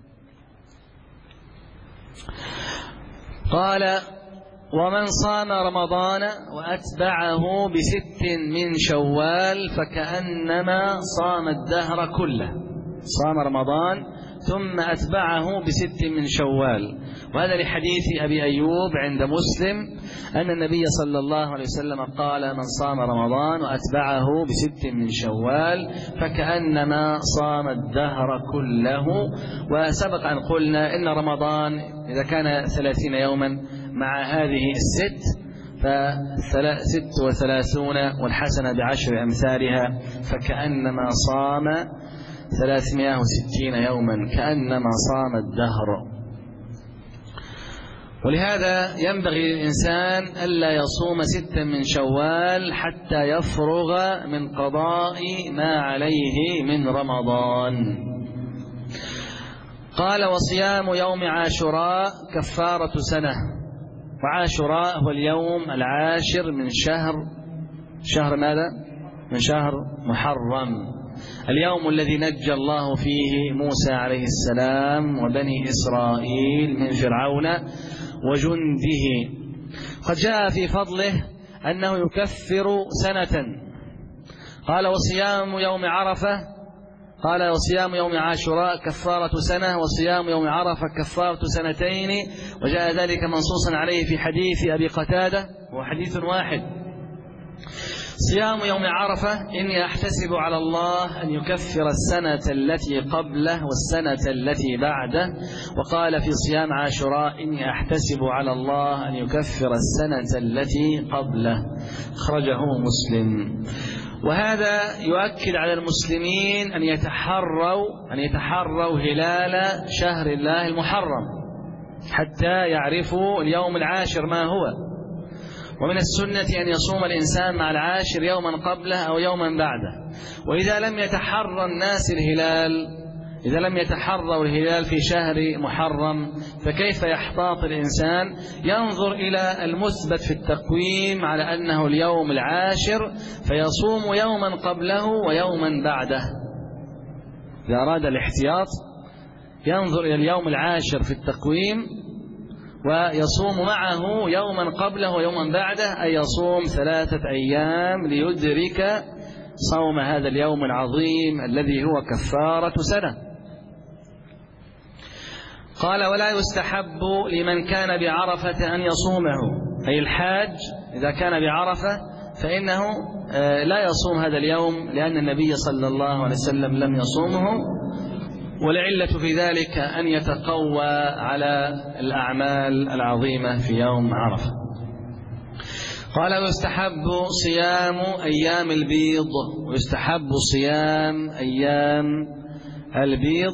قال ومن صام رمضان وأتبعه بست من شوال فكأنما صام الدهر كله. صام رمضان ثم أتبعه بست من شوال. وهذا لحديث أبي أيوب عند مسلم أن النبي صلى الله عليه وسلم قال من صام رمضان وأتبعه بست من شوال فكأنما صام الدهر كله. وسبق أن قلنا إن رمضان إذا كان 30 يوما مع هذه الست ف36 والحسنة ب10 أمثالها، فكأنما صام 360 يوما، كأنما صام الدهر. ولهذا ينبغي للإنسان ألا يصوم 6 من شوال حتى يفرغ من قضاء ما عليه من رمضان. قال وصيام يوم عاشوراء كفارة سنة. وعاشوراء هو اليوم العاشر من شهر ماذا؟ من شهر محرم، اليوم الذي نجى الله فيه موسى عليه السلام وبني إسرائيل من فرعون وجنده. قد جاء في فضله أنه يكفر سنة. قال وصيام يوم عرفة، قال وصيام يوم عاشوراء كفارة سنة، وصيام يوم عرفة كفارة سنتين. وجاء ذلك منصوصا عليه في حديث أبي قتادة، وهو حديث واحد: صيام يوم عرفة إني أحتسب على الله أن يكفر السنة التي قبله والسنة التي بعده. وقال في صيام عاشوراء إني أحتسب على الله أن يكفر السنة التي قبله، أخرجه مسلم. وهذا يؤكد على المسلمين أن يتحروا هلال شهر الله المحرم حتى يعرفوا اليوم العاشر ما هو. ومن السنة أن يصوم الإنسان مع العاشر يوما قبله أو يوما بعده. وإذا لم يتحرى الناس إذا لم يتحروا الهلال في شهر محرم فكيف يحتاط الإنسان؟ ينظر إلى المثبت في التقويم على أنه اليوم العاشر فيصوم يوما قبله ويوما بعده. إذا أراد الاحتياط ينظر إلى اليوم العاشر في التقويم ويصوم معه يوما قبله ويوما بعده، أي يصوم 3 أيام ليدرك صوم هذا اليوم العظيم الذي هو كفارة سنة. قال ولا يستحب لمن كان بعرفة أن يصومه، أي الحاج إذا كان بعرفة فإنه لا يصوم هذا اليوم، لأن النبي صلى الله عليه وسلم لم يصومه، والعلة في ذلك أن يتقوى على الأعمال العظيمة في يوم عرفة. قال ويستحب صيام أيام البيض، ويستحب صيام أيام البيض.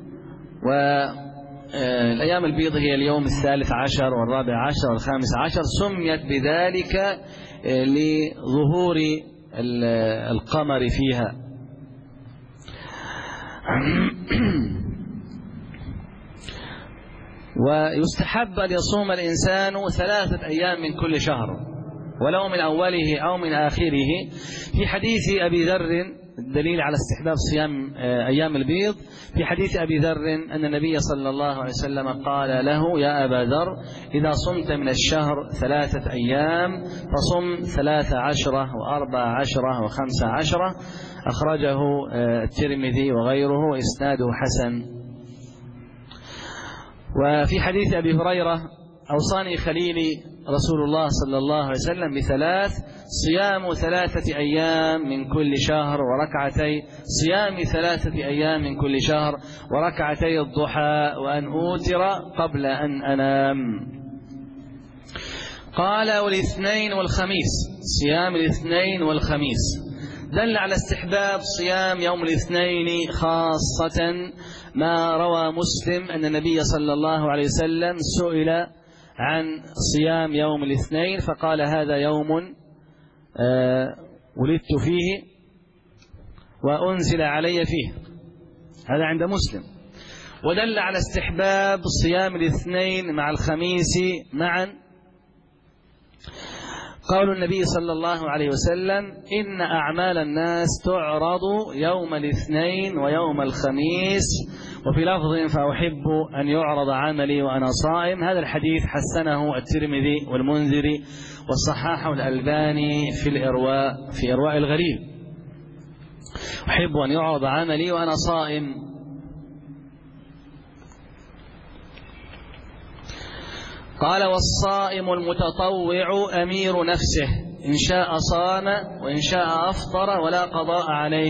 والأيام البيض هي اليوم 13 و14 و15، سميت بذلك لظهور القمر فيها. ويستحب أن يصوم الإنسان 3 أيام من كل شهر، ولو من أوله أو من آخره، في حديث أبي ذر الدليل على استحباب صيام أيام البيض في حديث أبي ذر أن النبي صلى الله عليه وسلم قال له: يا أبا ذر، إذا صمت من الشهر 3 أيام فصم 13 و14 و15. أخرجه الترمذي وغيره وإسناده حسن. وفي حديث أبي هريرة: أوصاني خليلي رسول الله صلى الله عليه وسلم ب3: صيام 3 أيام من كل شهر، وركعتي صيام 3 أيام من كل شهر، وركعتي الضحى، وأن أوتر قبل أن أنام. قال: والاثنين والخميس، صيام الاثنين والخميس. دل على استحباب صيام يوم الاثنين خاصة ما روى مسلم أن النبي صلى الله عليه وسلم سئل عن صيام يوم الاثنين فقال: هذا يوم ولدت فيه وأنزل علي فيه. هذا عند مسلم. ودل على استحباب صيام الاثنين مع الخميس معا قول النبي صلى الله عليه وسلم: إن أعمال الناس تعرض يوم الاثنين ويوم الخميس، وفي لفظ: فأحب أن يعرض عملي وأنا صائم. هذا الحديث حسنه الترمذي والمنذري وصححه الألباني في إرواء الغريب. أحب أن يعرض عملي وأنا صائم. قال: والصائم المتطوع أمير نفسه، إن شاء صام وإن شاء أفطر ولا قضاء عليه.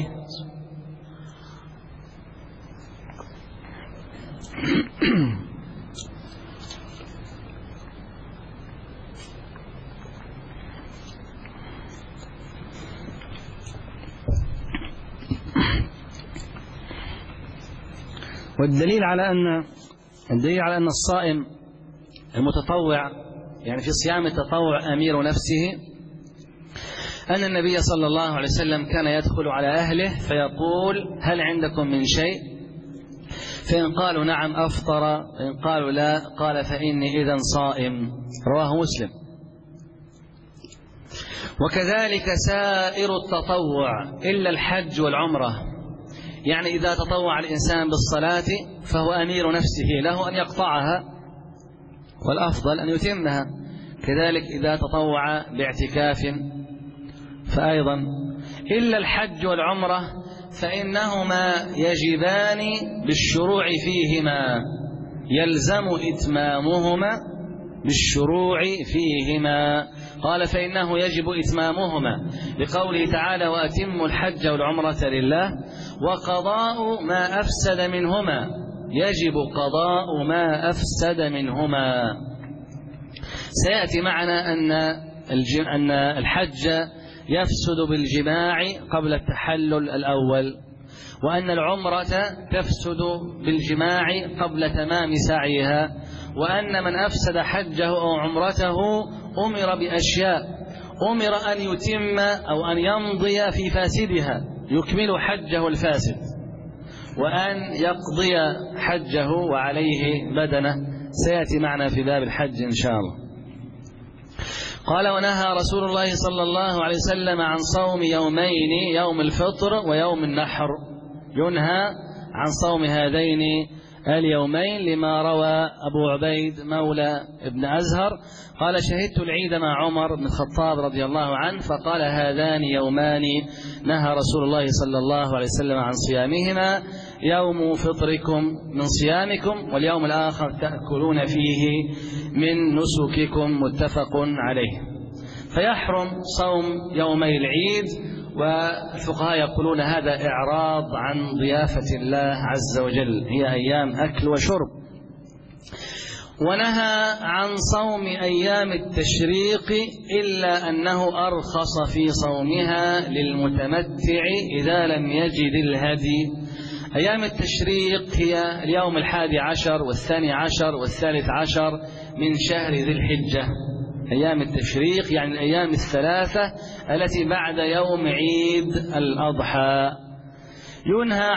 والدليل على أن الصائم المتطوع يعني في صيام التطوع أمير نفسه أن النبي صلى الله عليه وسلم كان يدخل على أهله فيقول: هل عندكم من شيء؟ فإن قالوا نعم أفطر، وإن قالوا لا قال: فإني إذن صائم. رواه مسلم. وكذلك سائر التطوع إلا الحج والعمرة، يعني إذا تطوع الإنسان بالصلاة فهو أمير نفسه، له أن يقطعها والأفضل أن يتمها. كذلك إذا تطوع باعتكاف فأيضا. إلا الحج والعمرة فإنهما يجبان بالشروع فيهما، يلزم إتمامهما بالشروع فيهما. قال: فإنه يجب إتمامهما لقوله تعالى: وأتموا الحج والعمرة لله. وقضاء ما أفسد منهما، يجب قضاء ما أفسد منهما. سيأتي معنا أن الحج يفسد بالجماع قبل التحلل الأول، وأن العمرة تفسد بالجماع قبل تمام سعيها، وأن من أفسد حجه أو عمرته أمر بأشياء: أمر أن يتم أو أن يمضي في فاسدها يكمل حجه الفاسد، وأن يقضي حجه وعليه بدنه. سيأتي معنا في باب الحج إن شاء الله. قال: ونهى رسول الله صلى الله عليه وسلم عن صوم يومين، يوم الفطر ويوم النحر. ينهى عن صوم هذين اليومين لما روى أبو عبيد مولى ابن أزهر قال: شهدت العيد مع عمر بن الخطاب رضي الله عنه فقال: هذان يومان نهى رسول الله صلى الله عليه وسلم عن صيامهما، يوم فطركم من صيامكم، واليوم الآخر تأكلون فيه من نسككم. متفق عليه. فيحرم صوم يومي العيد، والفقهاء يقولون هذا إعراض عن ضيافة الله عز وجل، هي أيام أكل وشرب. ونهى عن صوم أيام التشريق إلا أنه أرخص في صومها للمتمتع إذا لم يجد الهدي. أيام التشريق هي اليوم 11 و12 و13 من شهر ذي الحجة. أيام التشريق يعني الأيام 3 التي بعد يوم عيد الأضحى. ينهى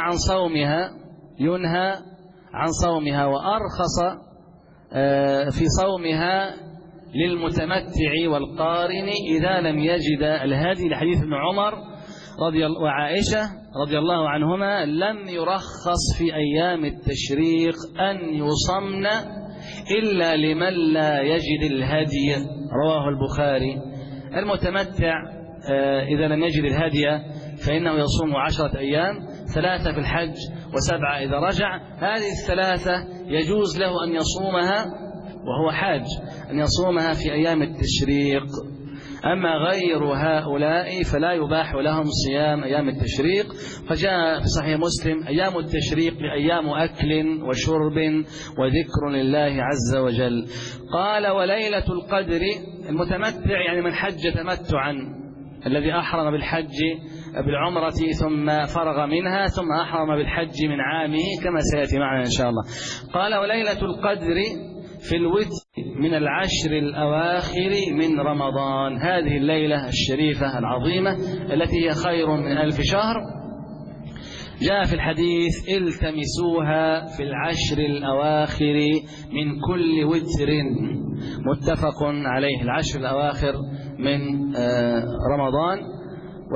عن صومها وأرخص في صومها للمتمتع والقارن إذا لم يجد الهدي، لحديث ابن عمر وعائشة رضي الله عنهما لم يرخص في أيام التشريق أن يصمن إلا لمن لا يجد الهدي، رواه البخاري. المتمتع إذا لم يجد الهدي فإنه يصوم 10 أيام، 3 في الحج و7 إذا رجع. هذه ال3 يجوز له أن يصومها وهو حاج، أن يصومها في أيام التشريق. أما غير هؤلاء فلا يباح لهم صيام أيام التشريق. فجاء في صحيح مسلم: أيام التشريق أيام أكل وشرب وذكر لله عز وجل. قال: وليلة القدر، المتمتع يعني من حج تمتعا، الذي أحرم بالحج بالعمرة ثم فرغ منها ثم أحرم بالحج من عامه كما سيأتي معنا إن شاء الله. قال: وليلة القدر في الوتر من 10 الأواخر من رمضان. هذه الليلة الشريفة العظيمة التي هي خير من 1000 شهر. جاء في الحديث: التمسوها في 10 الأواخر من كل وتر، متفق عليه. 10 الأواخر من رمضان.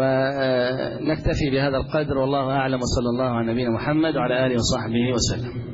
ونكتفي بهذا القدر، والله أعلم، وصلى الله على نبينا محمد وعلى آله وصحبه وسلم.